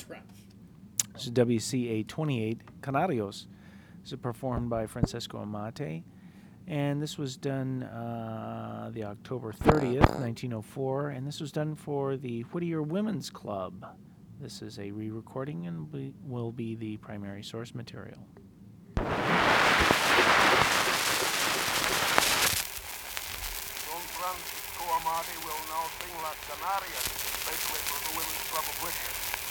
This is WCA 28 Canarios. This is performed by Francesco Amate. And this was done the October 30th, 1904. And this was done for the Whittier Women's Club. This is a re-recording and will be the primary source material. Don Francisco Amati will now sing Las Canarias, especially for the Women's Club of Whittier.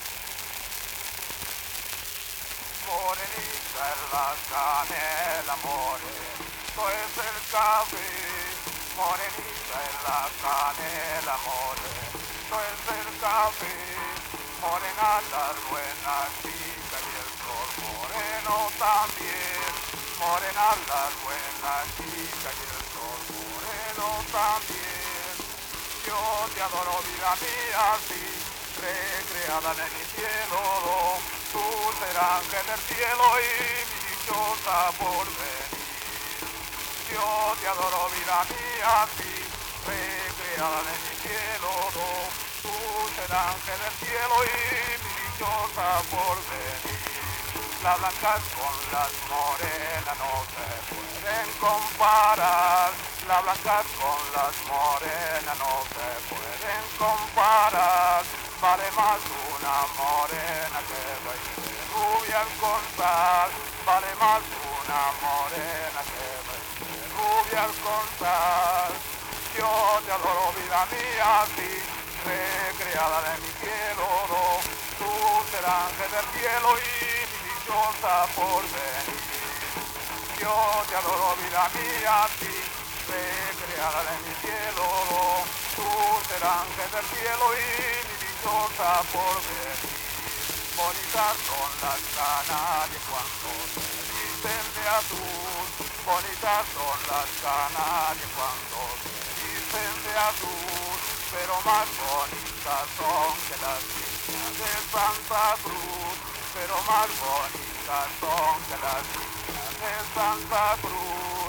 Morenita en la canela, esto es el café. Morenita en la canela, esto es el café. Morena las buenas chicas y el sol moreno también. Morena las buenas chicas y el sol moreno también. Yo te adoro, vida mía, sí, recreada en mi cielo. Tú serás ángel del cielo y mi dichosa por venir. Yo te adoro, vida mía, sí, recreada en mi cielo. Tú serás ángel del cielo y mi dichosa por venir. Las blancas con las morenas no se pueden comparar. Las blancas con las morenas no se pueden comparar. Vale más una morena que 20 rubias con sal. Vale más una morena que 20 rubias con sal. Yo te adoro, vida mía, sí, recreada de mi cielo. Tú serás ángel del cielo y mi dichosa por venir. Yo te adoro, vida mía, sí, recreada de mi cielo. Tú serás ángel del cielo y mi dichosa por venir. Bonitas son las Canarias cuando se visten de azul. Bonitas son las Canarias cuando se visten de azul. Pero más bonitas son que las niñas de Santa Cruz. Pero más bonitas son que las niñas de Santa Cruz.